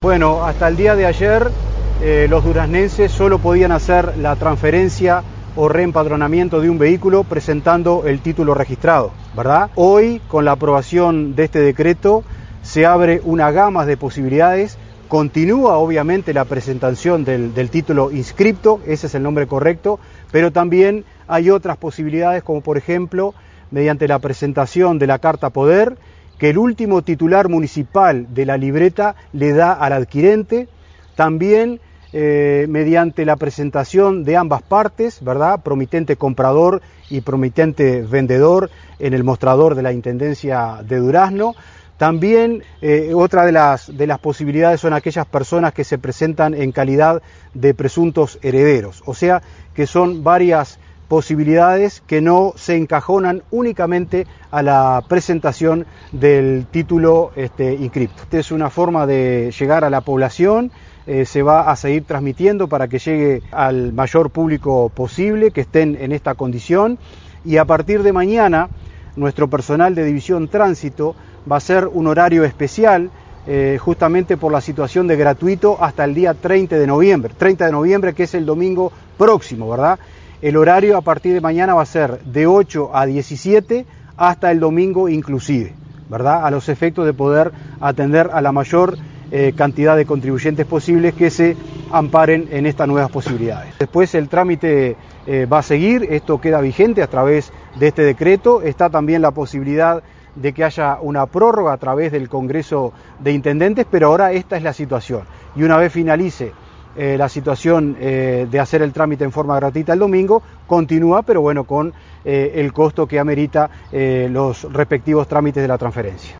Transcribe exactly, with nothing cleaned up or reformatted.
Bueno, hasta el día de ayer eh, los duraznenses solo podían hacer la transferencia o reempadronamiento de un vehículo presentando el título registrado, ¿verdad? Hoy, con la aprobación de este decreto, se abre una gama de posibilidades. Continúa obviamente la presentación del, del título inscripto, ese es el nombre correcto, pero también hay otras posibilidades, como por ejemplo, mediante la presentación de la carta poder, que el último titular municipal de la libreta le da al adquirente, también eh, mediante la presentación de ambas partes, ¿verdad? Promitente comprador y promitente vendedor en el mostrador de la Intendencia de Durazno. También eh, otra de las, de las posibilidades son aquellas personas que se presentan en calidad de presuntos herederos, o sea que son varias posibilidades que no se encajonan únicamente a la presentación del título este, inscripto. Esta es una forma de llegar a la población, eh, se va a seguir transmitiendo para que llegue al mayor público posible, que estén en esta condición, y a partir de mañana nuestro personal de División Tránsito va a ser un horario especial, eh, justamente por la situación de gratuito hasta el día treinta de noviembre, treinta de noviembre que es el domingo próximo, ¿verdad? El horario a partir de mañana va a ser de ocho a diecisiete hasta el domingo inclusive, ¿verdad? A los efectos de poder atender a la mayor eh, cantidad de contribuyentes posibles que se amparen en estas nuevas posibilidades. Después el trámite eh, va a seguir, esto queda vigente a través de este decreto, está también la posibilidad de que haya una prórroga a través del Congreso de Intendentes, pero ahora esta es la situación. Y una vez finalice eh, la situación eh, de hacer el trámite en forma gratuita el domingo, continúa, pero bueno, con eh, el costo que amerita eh, los respectivos trámites de la transferencia.